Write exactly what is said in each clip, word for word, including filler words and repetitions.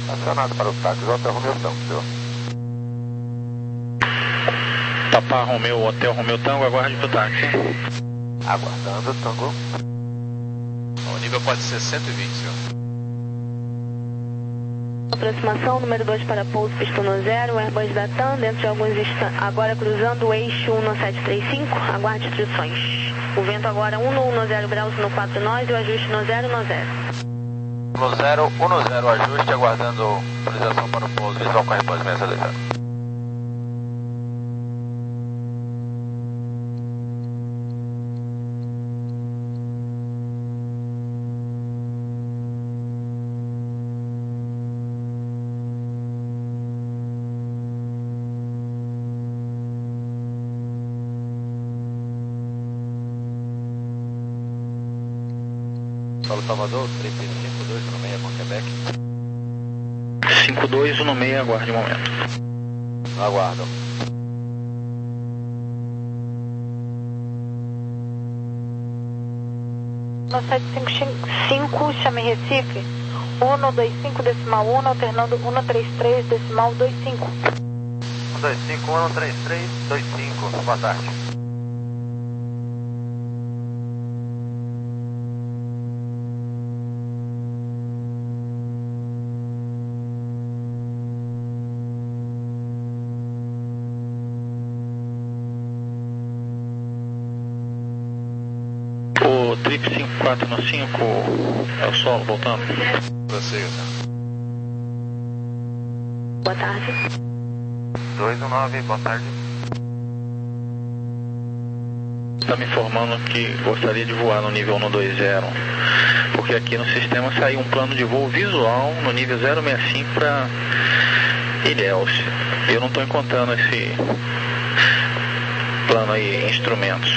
Acionado para o táxi Hotel Romeu Tango, senhor. Papá Romeu, Hotel Romeu Tango, aguarde pro táxi. Aguardando, Tango. O nível pode ser cento e vinte, senhor. Aproximação, número dois para pouso, pista no zero, Airbus da TAM, dentro de alguns instantes, agora cruzando o eixo um nove sete três cinco, aguarde instruções. O vento agora um no um zero graus no quatro nós e o ajuste no zero no zero. No zero, um no zero, ajuste, aguardando autorização para o pouso visual com a Airbus seis seis zero. Solo Salvador, três cinco dois um seis com Quebec. cinco dois um seis, aguarde um momento. Aguardo. No sete cinco cinco, chame Recife. um dois cinco decimal um, alternando um três três decimal dois cinco. um dois cinco, um três três, dois cinco, boa tarde. O trip cinco quatro no cinco é o solo voltando. Prossiga, senhor. Boa tarde. dois um nove, boa tarde. Está me informando que gostaria de voar no nível cento e vinte, porque aqui no sistema saiu um plano de voo visual no nível zero sessenta e cinco para Ilhéus. Eu não estou encontrando esse plano aí em instrumentos.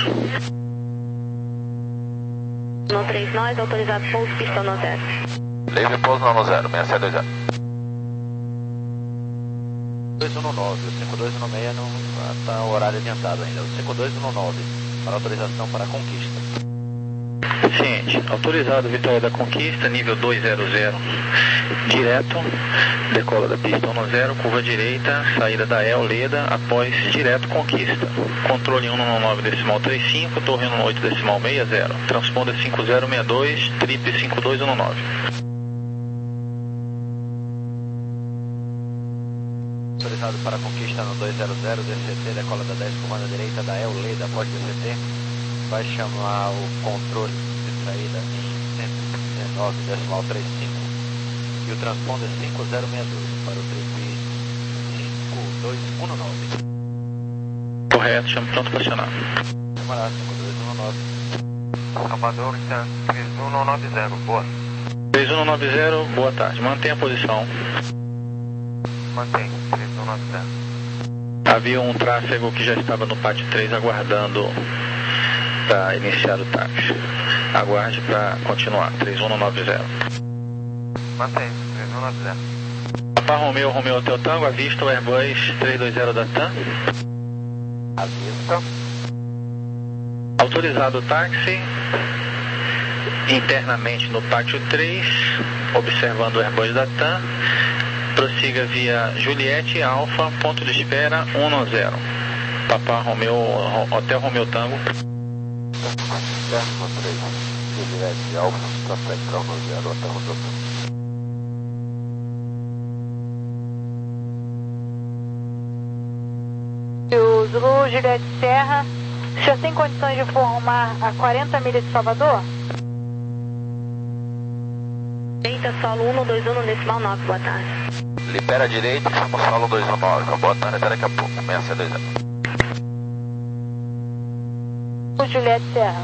No três nós, autorizado pouso, pista no zero. Livre pouso no zero, seis sete dois zero. dois um nove, o cinco dois um seis não está o horário adiantado ainda. O cinco dois um nove, para autorização para a conquista. Ciente, autorizado Vitória da Conquista, nível duzentos, direto, decola da pista um zero, curva direita, saída da El Leda, após direto Conquista. Controle um nove decimal trinta e cinco, torre um oito decimal sessenta, transponder cinco zero seis dois, trip cinco dois um nove. Autorizado para a conquista no duzentos, D C T, decola da dez, comanda direita da El Leda, após D C T, vai chamar o controle de saída em cento e dezenove decimal trinta e cinco e o transponder cinco zero seis dois para o trip cinco dois um nove. Correto, chama pronto para acionar. Camarada cinco dois um nove. Salvador, três um nove zero, boa. três um nove zero, boa tarde, mantenha a posição. Mantém, três um nove zero. Havia um tráfego que já estava no pátio três aguardando para iniciar o táxi. Aguarde para continuar, três um nove zero. Mantém, três um nove zero. Papá Romeu, Romeu Hotel Tango, avista o Airbus trezentos e vinte da TAM. À vista. Autorizado o táxi, internamente no pátio três, observando o Airbus da TAM. Prossiga via Juliette Alfa, ponto de espera um zero. Papá Romeu, Hotel Romeu Tango. Décimo três, Juliette Alfa, prospect para um zero, Hotel Romeu Tango. O Zulu Juliette Serra, o senhor tem condições de formar a quarenta milhas de Salvador? Direita, solo um dois um decimal nove, boa tarde. Libera a direita, chama o solo dois um nove, boa tarde, até daqui a pouco, seis sete dois zero. O Juliette Serra.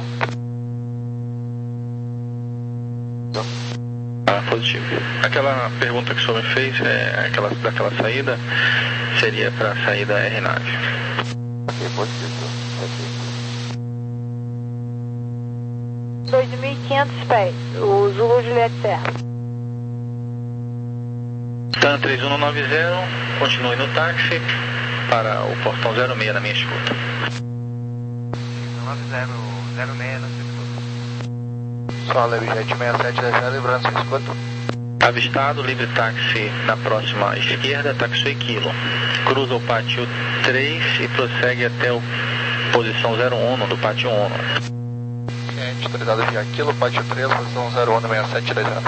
Ah, positivo. Aquela pergunta que o senhor me fez, é, aquela, daquela saída, seria para a saída R nave. Ok, positivo. dois mil e quinhentos pés, o Zulu Juliette Serra. TAM três um nove zero, continue no táxi para o portão zero seis na minha escuta. nove zero zero seis na sua escuta. Solo Jet seis sete dois zero, lembrando sua escuta. Avistado, livre táxi na próxima esquerda, taxi Kilo. Cruza o pátio três e prossegue até a posição zero um do pátio um. Gente, autorizado via Kilo, pátio três, posição zero um seis sete três zero.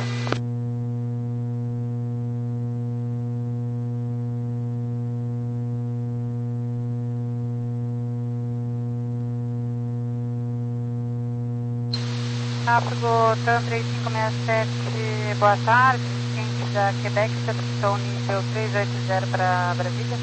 Tráfego TAM três cinco seis sete, boa tarde, ciente da Quebec, recepção nível três oito zero para Brasília.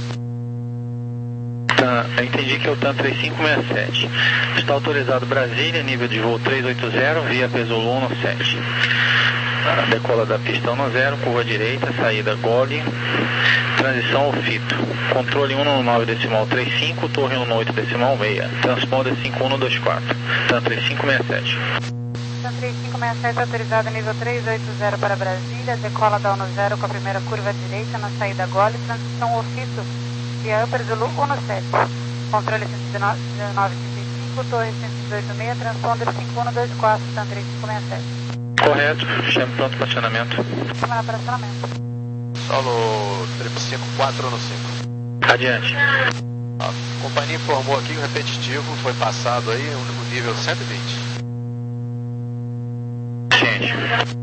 Tá, eu entendi que é o TAM três cinco seis sete. Está autorizado Brasília, nível de voo três oito zero, via Pesolum no sete. Decola da pista um zero, curva direita, saída Gole, transição ao fito. Controle um nove decimal trinta e cinco, torre um oito decimal seis. Transponder cinco um dois quatro. TAM três cinco seis sete. TAM três cinco seis sete autorizado nível três oito zero para Brasília, decola da um zero com a primeira curva direita na saída Gole, transição ao fito via Upper Zulu um sete. Controle cento e dezenove trinta e cinco, torre cento e dezoito seis, transponder cinco um dois quatro, TAM três cinco seis sete. Correto, chame pronto para acionamento. Vamos lá para acionamento. Solo triplo cinco quatro no cinco. Adiante. A companhia informou aqui que o repetitivo foi passado aí, o nível cento e vinte. Gente.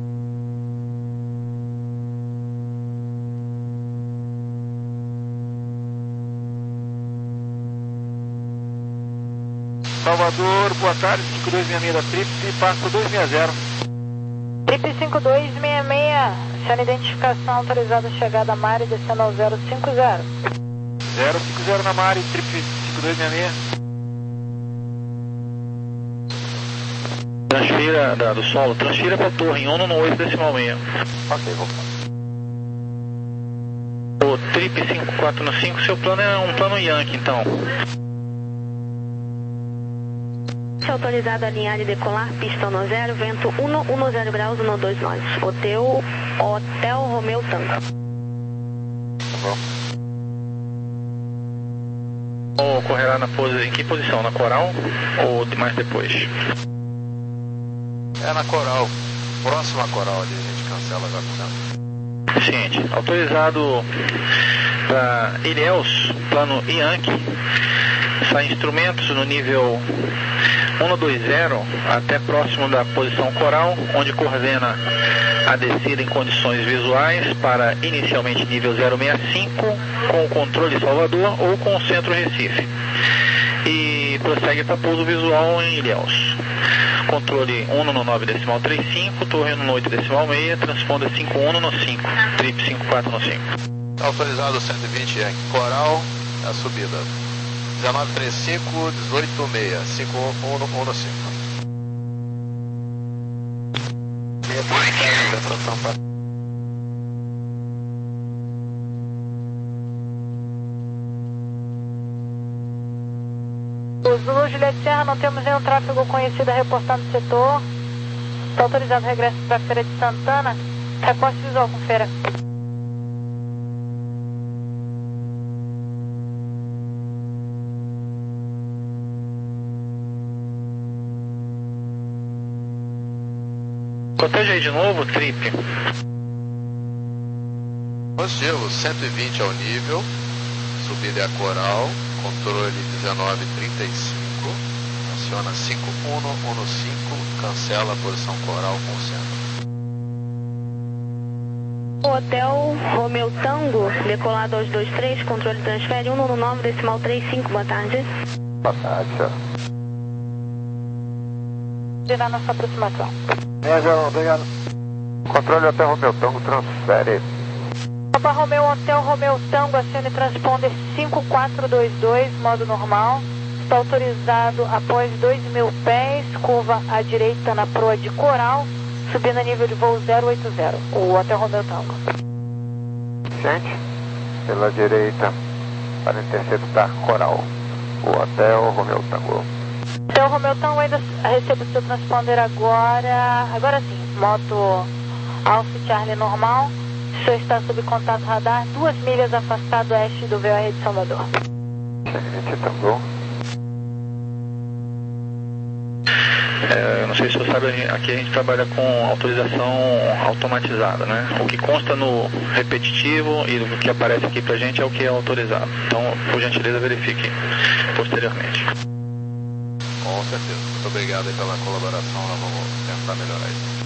Salvador, boa tarde, cinco dois seis seis da Trip, passa dois seis zero. Trip cinco dois seis seis, sendo identificação autorizada chegada a Mari, descendo ao zero cinco zero. zero cinco zero na Mari, Trip cinco dois seis seis. Transfira da, do solo, transfira para a torre em um no oito decimal seis. Ok, vamos lá. O Trip cinco quatro no cinco, seu plano é um plano Yankee, então. Autorizado a alinhar e decolar, pista um zero, vento um um zero graus, um dois nove. Hotel, Hotel Romeu Tango. Tá bom. Ocorrerá na pose, em que posição? Na coral ou de mais depois? É na coral, próxima coral ali, a gente cancela já com o Ciente. Autorizado para Ilhéus, plano Yankee, sai instrumentos no nível um dois zero até próximo da posição coral, onde coordena a descida em condições visuais para inicialmente nível zero seis cinco com o controle Salvador ou com o centro Recife. E prossegue para pouso visual em Ilhéus. Controle um no nove decimal trinta e cinco, torre no oito decimal seis, transponder cinco um no cinco, Trip cinco quatro no cinco. Autorizado cento e vinte Yankee coral, a subida. dezenove trinta e cinco, dezoito seis, cinco um no cinco. O Zulu Juliette Serra, não temos nenhum tráfego conhecido a reportar no setor. Está autorizado o regresso para a Feira de Santana. Reporte visual com feira. Proteja aí de novo, Trip. Positivo, cento e vinte ao nível, subida é a coral, controle dezenove trinta e cinco, aciona cinco um no cinco, cancela a posição coral com centro. Hotel Romeu Tango, decolado aos dois três, controle transfere um no nove decimal trinta e cinco, boa tarde. Boa tarde, senhor. Girar nossa aproximação. É, obrigado. Controle Hotel Romeu Tango, transfere. Papa Romeu Hotel Romeu Tango, acione transponder cinco quatro dois dois, modo normal. Está autorizado após dois mil pés, curva à direita na proa de coral, subindo a nível de voo zero oito zero, o Hotel Romeu Tango. Gente, pela direita, para interceptar coral, o Hotel Romeu Tango. Hotel Romeu Tango, ainda recebo o seu transponder agora, agora sim, moto Alfa Charlie normal. O senhor está sob contato radar, duas milhas afastado oeste do V O R de Salvador. Gente, Tango. É, não sei se você sabe, aqui a gente trabalha com autorização automatizada, né? O que consta no repetitivo e o que aparece aqui pra gente é o que é autorizado. Então, por gentileza, verifique posteriormente. Com certeza. Muito obrigado aí pela colaboração. Nós vamos tentar melhorar isso.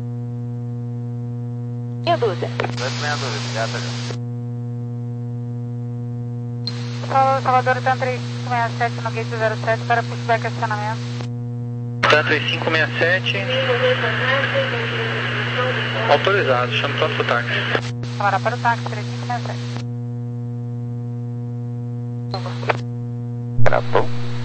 Meia dúzia. Meia dúzia, obrigado. Salvador, TAM três cinco seis sete no gate zero sete para pushback acionamento. TAM três cinco seis sete. Autorizado, chama pronto pro táxi. Agora para o táxi três cinco seis sete. Gravou.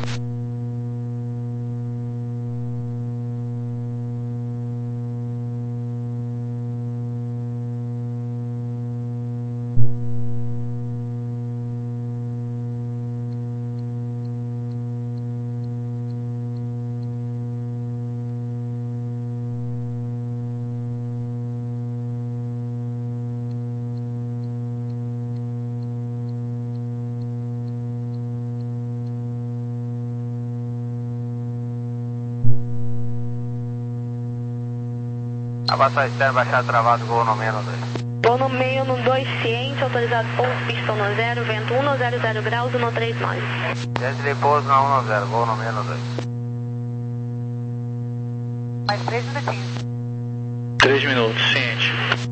Abaixar externo, baixar travado, gol no menos dois. Vou no meio no dois ciente, autorizado pouso, pistão no zero, vento um no zero zero graus, um no três nove. Gente de pouso na um no zero, gol no menos dois. Mais três minutinhos. Três minutos, ciente.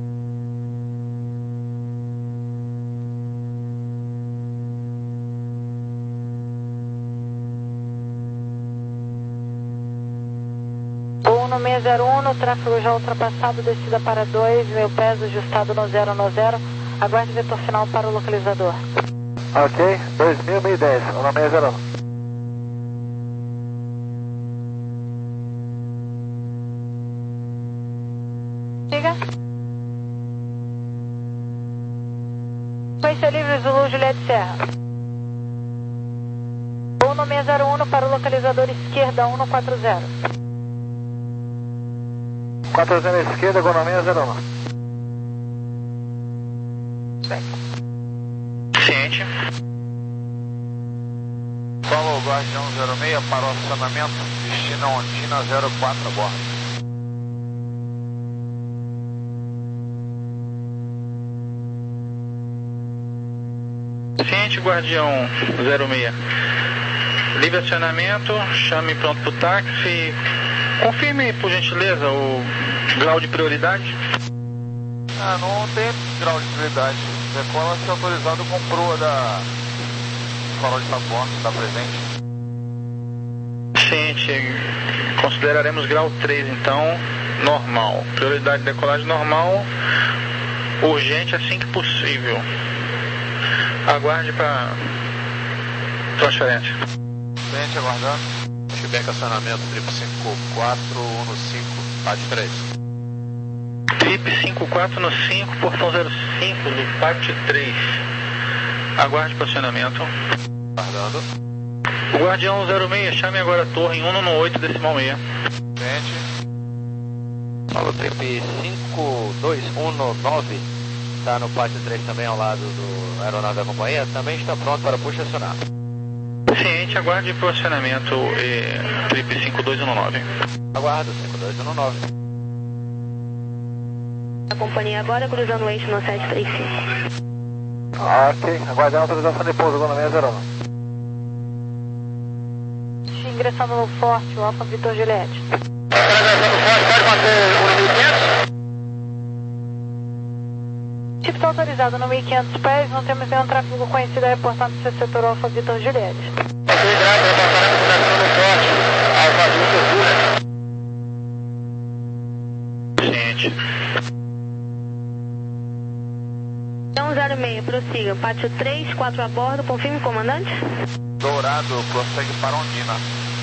No seis zero um, no tráfego já ultrapassado, descida para dois, meu peso ajustado no zero no zero, aguarde vetor final para o localizador. Ok, dois mil, mil e dez, no seis zero um. Siga. Sequência livre, Zulu, Juliette Serra. Vou no seis zero um para o localizador esquerda, um no quatro zero. quatro zero à esquerda, economia zero um. Ciente. Solo Guardião zero seis para o acionamento, destino Ondina zero quatro a bordo. Ciente, Guardião zero seis. Livre acionamento, chame pronto pro táxi. Confirme, por gentileza, o grau de prioridade. Ah, não tem grau de prioridade. Decola se autorizado com proa da farol de Sabuão, está presente. Ciente, consideraremos grau três, então, normal. Prioridade de decolagem normal, urgente assim que possível. Aguarde para transferência. Ciente, aguardando. Feedback acionamento trip cinco quatro um no cinco, P A T três. Trip cinco quatro no cinco, portão zero cinco do P A T três. Aguarde para acionamento. Aguardando. O Guardião zero seis, chame agora a torre em um no oito decimal seis. Ciente. Falou, trip cinco dois um no nove, está no P A T três também ao lado do aeronave da companhia, também está pronto para push acionar. Ciente, aguarde para o acionamento eh, trip cinco dois um no nove. Aguardo, cinco dois um no nove. A companhia agora cruzando o eixo no sete três cinco. Ok, aguardando a autorização de pouso, gol no seis zero um. Ingressando no Forte, o Alfa Vitor Juliette. Transação do Forte, pode manter o mil e quinhentos? Tipo está autorizado no mil e quinhentos pés, não temos nenhum tráfego conhecido a reportar no seu setor Alfa Vitor Juliette. Autoridade, reportando a comunicação do Forte, Alfa Vitor Juliette. Ciente. Então zero seis, prossiga. Pátio três, quatro a bordo, confirme, comandante. Dourado, prossegue para Ondina.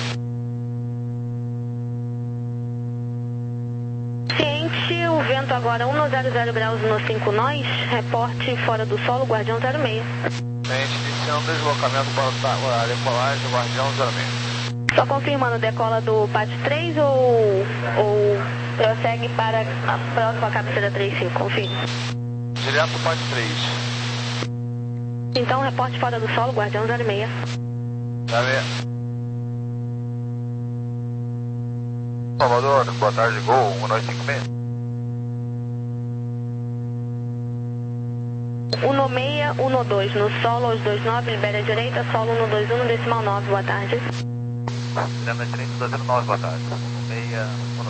Ciente, o vento agora um no zero zero graus no cinco nós, reporte fora do solo, Guardião zero seis. Ciente, iniciando deslocamento para a decolagem, Guardião zero seis. Só confirmando, decola do P A T três ou, ou prossegue para a próxima cabeceira três cinco, confirme. Direto P A T três. Então, reporte fora do solo, Guardião zero seis. Já vê. Salvador, boa tarde, Gol um nove cinco seis. um seis um dois no solo aos dois nove, libera a direita, solo um dois um, decimal nove, boa tarde. Tirando a direita, dois zero nove, boa tarde. um seis um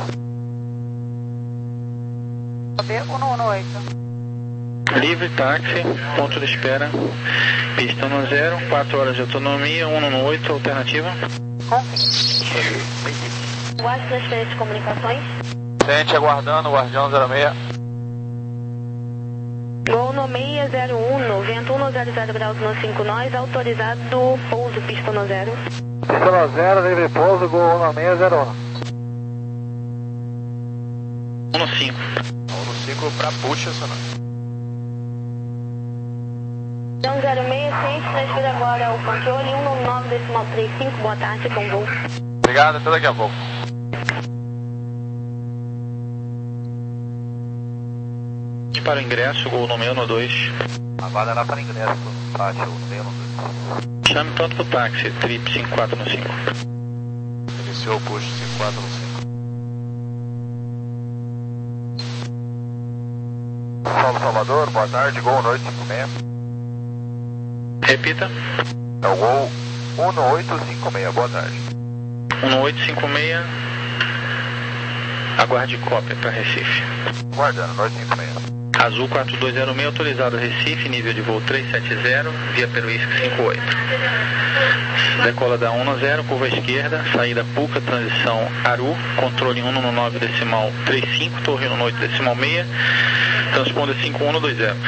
dois. B um um oito. Livre, táxi, ponto de espera, pista no zero, quatro horas de autonomia, um um oito, alternativa. Guarde transferência de comunicações. Gente, aguardando, Guardião zero seis. Gol no seis zero um, vento um zero zero graus no cinco nós, autorizado pouso, pista no zero. Pista no zero, livre pouso, Gol no seis zero um. um no cinco. um no cinco para puxa, senhor. Então zero seis, ciente, transfira agora o controle um nove decimal trinta e cinco, boa tarde, com voo. Obrigado, até daqui a pouco. E para o ingresso, Gol no seis um dois. Aguarda lá para ingresso, faixa o seis um dois. Chame tanto para o táxi, trip cinco quatro no cinco. Iniciou o push cinco quatro no cinco. Paulo Salvador, boa tarde, Gol um oito cinco seis. Repita. É o Gol um oito cinco seis, boa tarde. um oito cinco seis. Aguarde cópia para Recife. Guardando, um oito cinco seis. Azul quatro dois zero seis, autorizado Recife, nível de voo trezentos e setenta, via Peruísque cinco oito. Decola da um no zero, curva esquerda, saída Puca, transição Aru, controle um no nove decimal trinta e cinco, torre um no oito decimal seis, transponder cinco um dois zero.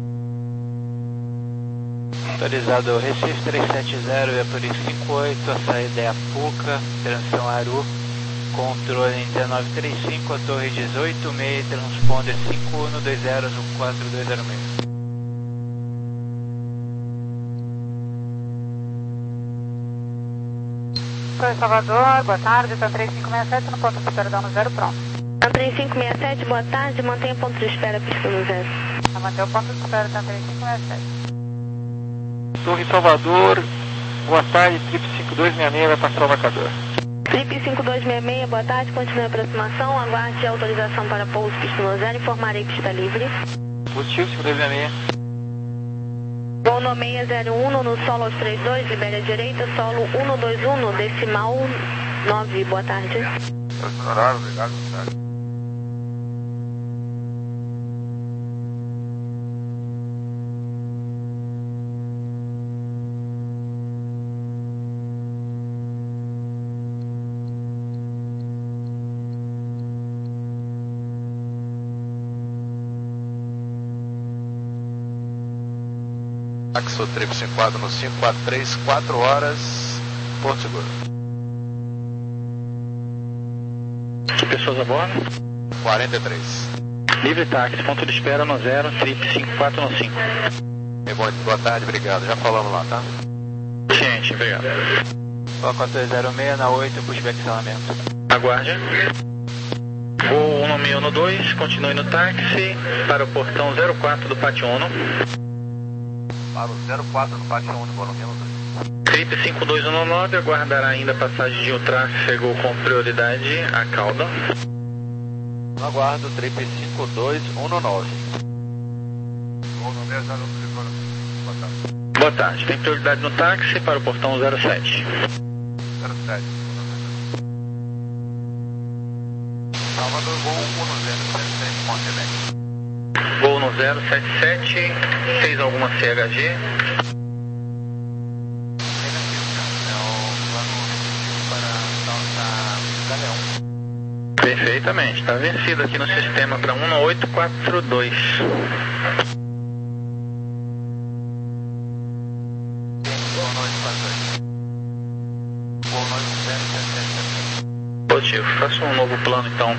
Autorizado Recife trezentos e setenta, via Peruísque cinco oito, a saída é a Puca, transição Aru. Controle dezenove trinta e cinco, a torre dezoito seis, transponder cinco um dois zero, azul quatro dois zero seis. Oi, Salvador, boa tarde, tá três cinco seis sete no ponto de espera, dando zero, pronto. Tá três cinco seis sete, boa tarde, mantenha ponto de espera, pista no zero. Tá manter o ponto de espera, tá três cinco seis sete. Torre Salvador, boa tarde, trip cinco dois seis seis vai passar o marcador. Trip cinco dois seis seis, boa tarde, continue a aproximação, aguarde a autorização para pouso, pista no zero, informarei pista livre. Positivo cinco dois seis seis. Gol no seis zero um, no solo aos três dois, libere a direita, solo um dois um, decimal nove, boa tarde. Horário, obrigado, boa tarde. Axo Trip cinco quatro no cinco quatro três, quatro horas, Porto Seguro. Que pessoas a bordo? quarenta e três. Livre táxi, ponto de espera no zero, trip cinco quatro no cinco. E bom, boa tarde, obrigado. Já falamos lá, tá? Gente, obrigado. quatro dois zero seis na oito, pushback salamento. Aguarde. Voo um seis um dois, continue no táxi para o portão zero quatro do Pátio Uno. Para o zero quatro no Pátio um, no menos dois. Trip cinco dois um nove, aguardará ainda a passagem de um tráfego com prioridade a cauda. Aguardo Trip cinco dois um nove. Boa tarde, tem prioridade no táxi para o portão zero sete. zero sete. Salvador, Gol um zero sete sete, Montevideo. Voo no zero sete sete, fez alguma C H G? Perfeitamente, está vencido aqui no sistema para um oito quatro dois. Positivo, faça um novo plano então.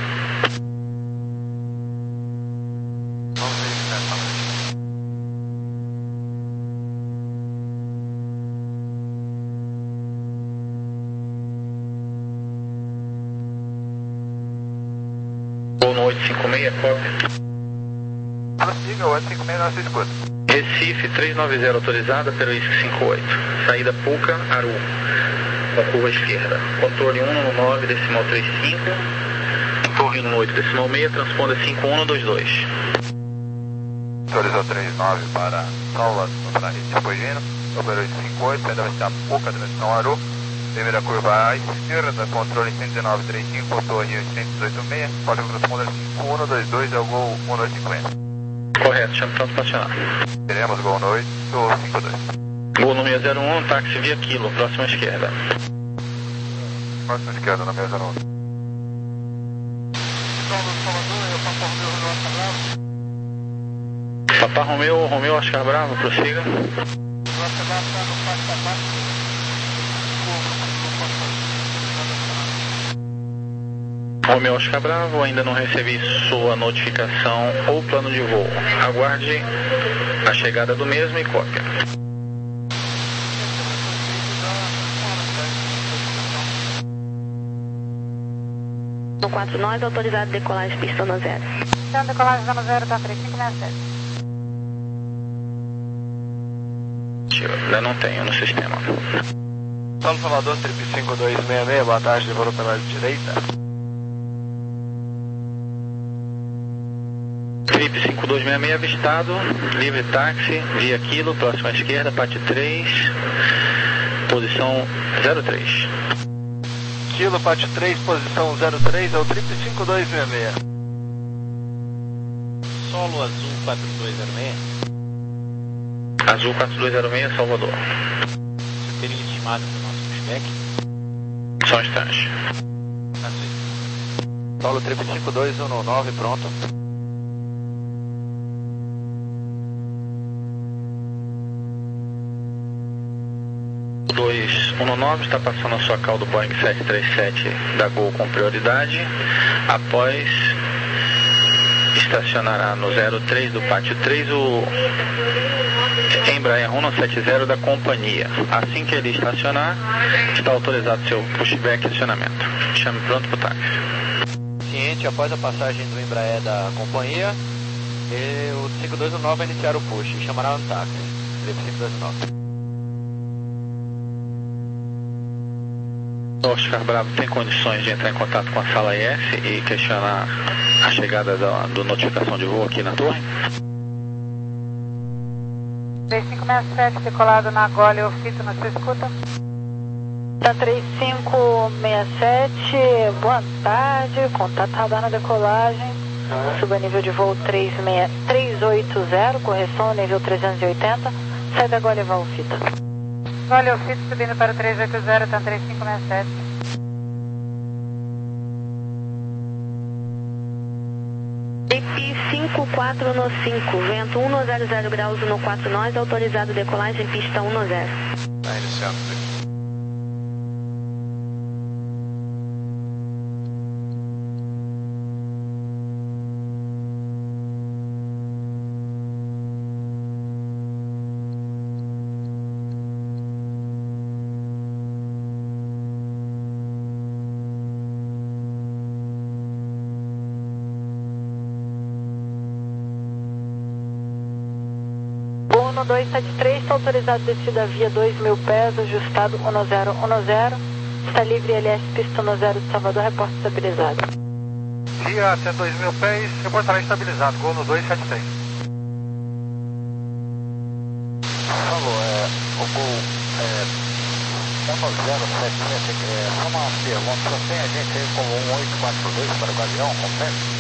Vou no oito cinco seis, cópia. Prossiga, oito cinco seis, nossa escuta. Recife trezentos e noventa, autorizada, Peruísque cinco oito. Saída Puca, Aru. com curva esquerda. Controle um no nove, decimal trinta e cinco. Torre no oito, decimal seis, transponda cinco um no dois dois. Autorizou trinta e nove para Salvador, para rede de Pogino. Operou cinco oito, ainda vai estar pouca transição Aru. Primeira curva à esquerda, controle cento e dezenove trinta e cinco, torre oitocentos e dezoito seis. Código transponder cinco um no dois dois, é o Gol um oito cinquenta. Correto, chama para estacionar. Teremos Gol no oito cinco dois. Gol no seis zero um, táxi via Kilo, próxima esquerda. Próxima esquerda, na seis zero um. Papá Romeu, Romeu Oscar Bravo, prossiga. Romeu Oscar Bravo, ainda não recebi sua notificação ou plano de voo. Aguarde a chegada do mesmo e cópia. No quatro nove, autorizado decolagem pista no zero. Então, decolagem zona zero, tá três cinco seis sete. Ainda não tenho no sistema. São Salvador, trip cinco dois seis seis, boa tarde, devolou pela direita. Trip cinco dois seis seis avistado, livre táxi, via Kilo, próxima esquerda, P A T três, posição zero três. Kilo, P A T três, posição zero três, é o trip cinco dois seis seis. Solo azul quatro dois zero seis. Azul quatro dois zero seis, Salvador. Você teria estimado para o nosso pushback? Só um instante. Solo trip cinco dois um nove, pronto. dois um nove está passando a sua call do Boeing sete três sete da Gol com prioridade. Após estacionará no zero três do pátio três o Embraer um sete zero da companhia. Assim que ele estacionar, está autorizado seu pushback e acionamento. Chame pronto para o táxi. Ciente, após a passagem do Embraer da companhia, e o cinco dois um nove vai iniciar o push e chamará um táxi. cinco dois um nove. Oscar Bravo tem condições de entrar em contato com a sala I S e questionar a chegada da do notificação de voo aqui na torre? três cinco seis sete, decolado na Gole, eu fito na sua escuta. Tá três cinco seis sete, boa tarde, contato radar na decolagem, suba nível de voo três oito zero, correção nível trezentos e oitenta, sai da Gole e vá ao fita. Gole, eu fito subindo para o três oito zero, tá três cinco seis sete. cinco quatro no cinco, vento um no zero zero graus no quatro nós, autorizado decolagem pista um no zero. Está iniciando. um dois sete três, está autorizado descida via dois mil pés, ajustado um zero um zero, está livre L S pista um zero de Salvador, reporte estabilizado. Via cento e dois mil pés, reportará estabilizado, Gol no dois sete três. Falou, é, o Gol é, um zero sete sete, é, só uma pergunta, só tem a gente aí como um oito quatro dois para o Gavião, confere?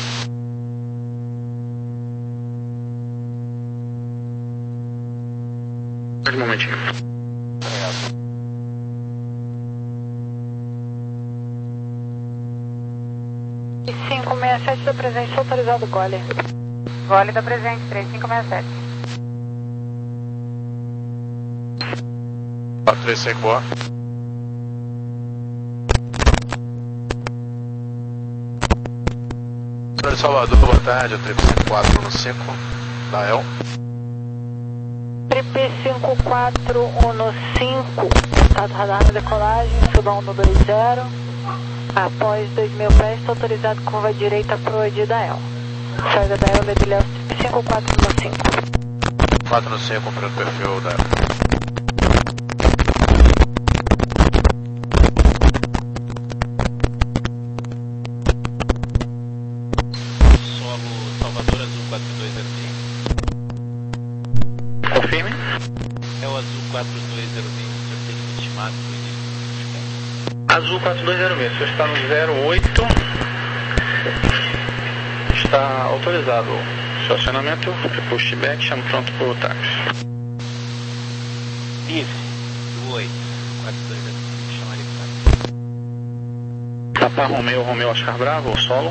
Um momentinho. cinco seis sete da presente, autorizado Gole. Gole da presente, três cinco seis sete. quatro três cinco, boa. De Salvador, boa tarde, o trip cinco quatro um cinco, da El. Trip cinco quatro um cinco, contato radar na decolagem, suba um no dois zero, após dois mil pés, está autorizado curva direita pro O D da El. Saída da El, Lebilhão, trip cinco quatro um cinco. quatro um cinco, para o perfil da El. Confirme. É o azul quatro dois zero seis, o senhor tem estimado para o início do Azul quatro dois zero seis, o senhor está no zero oito, está autorizado o estacionamento, pushback, chamo pronto para o táxi. livre, do oito, quatro dois zero seis, chama ele para Papa Romeo, Romeo Oscar Bravo, solo.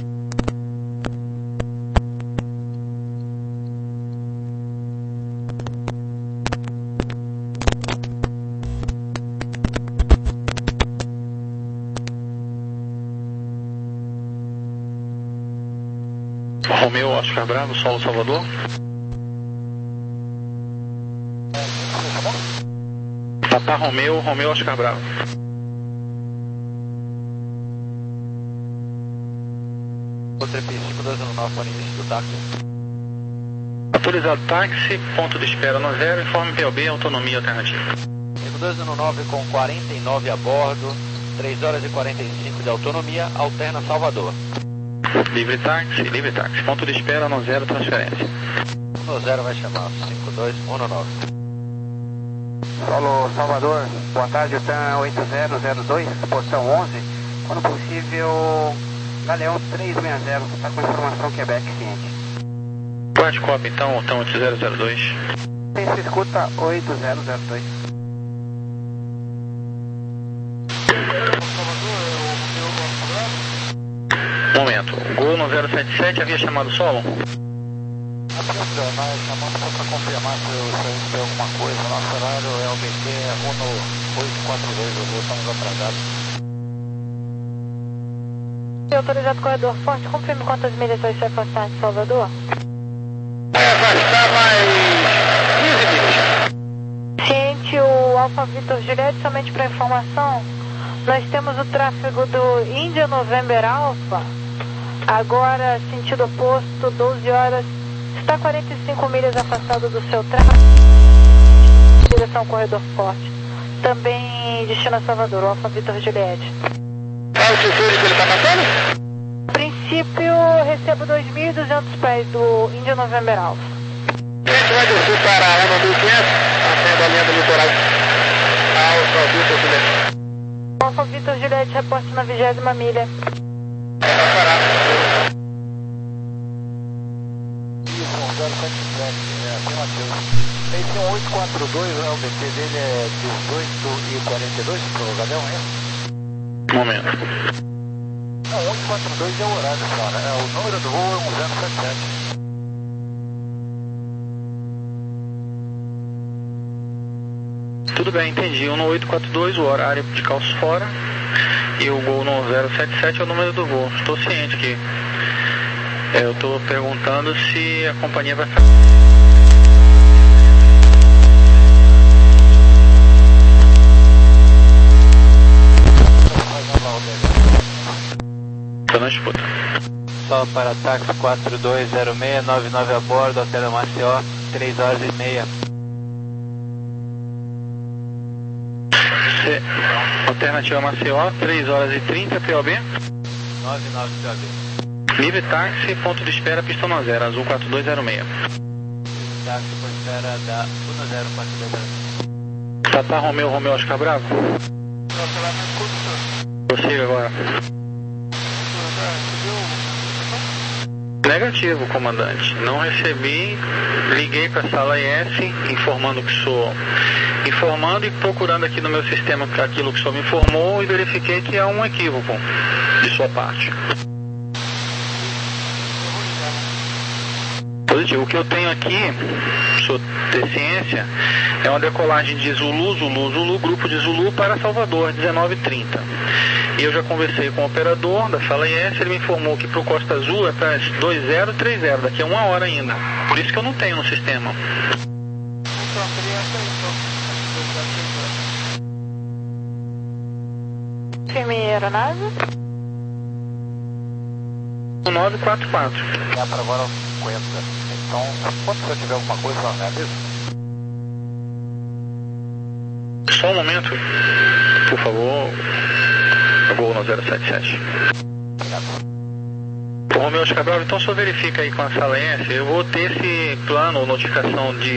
Romeo Oscar Bravo, solo Salvador. Papa Romeo, Romeo Oscar Bravo. Outra pista, cinco dois um nove para o início do táxi. Autorizado táxi, ponto de espera no zero, informe P O B, autonomia alternativa. cinco dois um nove com quarenta e nove a bordo, três horas e quarenta e cinco de autonomia, alterna Salvador. Livre táxi, livre táxi, ponto de espera no zero, transferência. um zero vai chamar, cinco dois um nove. Solo Salvador, boa tarde, T A M oito zero zero dois, posição onze. Quando possível, Galeão três seis zero, está com informação Quebec, cliente. Quase copy então, o T A M oito zero zero dois. Se escuta oito zero zero dois. Momento, Gol no zero sete sete, havia chamado solo? Atenção, nós chamamos só para confirmar se o senhor tem alguma coisa. Nosso horário é o B T um oito quatro dois, estamos atrasados. Autorizado corredor forte, confirme quantas milhas vai se afastar de Salvador? Vai afastar mais quinze milhas. Ciente, o Alfa Victor Juliette, somente para informação, nós temos o tráfego do India November Alpha, agora sentido oposto, doze horas, está quarenta e cinco milhas afastado do seu tráfego, direção corredor forte, também destino a Salvador, o Alfa Victor Juliette. Qual a altitude que ele está passando? A princípio, recebo dois mil e duzentos pés do India November Alpha. A gente vai descer para um mil e quinhentos, até a linha do litoral. Alfa Victor Juliette. Alfa Victor Juliette, reporte na vigésima milha. Vai parar. Isso, um zero sete sete, é afirmativo. Esse um oito quatro dois, o B T dele é dezoito e quarenta e dois, pro Galeão, é? Momento. Não, um oito quatro dois é o horário, cara. É, o número do voo é um zero sete sete. Tudo bem, entendi. um oito quatro dois, o horário de calço fora. E o Gol no zero sete sete é o número do voo. Estou ciente que é, eu estou perguntando se a companhia vai fazer. Estou na disputa. Só para táxi quatro dois zero seis, nove nove a bordo, Hotel Maceió, três horas e meia. C... Alternativa Maceió, três horas e trinta, P O B. nove nove P O B. Livre táxi, ponto de espera, pista no zero, azul quatro dois zero seis. Táxi por espera da um zero quatro dois zero seis. Papa Romeo, Romeo Oscar Bravo. Prossiga agora. Negativo, comandante. Não recebi. Liguei para a sala I S, informando que sou. Informando e procurando aqui no meu sistema aquilo que o senhor me informou e verifiquei que há um equívoco de sua parte. Positivo. O que eu tenho aqui, sou ter ciência, é uma decolagem de Zulu, Zulu, Zulu, grupo de Zulu para Salvador, dezenove e trinta. E eu já conversei com o operador da sala I S, ele me informou que para o Costa Azul é para dois zero três zero, daqui a uma hora ainda. Por isso que eu não tenho no sistema. Firme aeronave? um nove quatro quatro. É para agora cinquenta. Então, quando você tiver alguma coisa, não é mesmo? Só um momento, por favor. Gol no zero sete sete. Obrigado. Romeo Oscar Bravo, então só verifica aí com a sala I S. Eu vou ter esse plano ou notificação de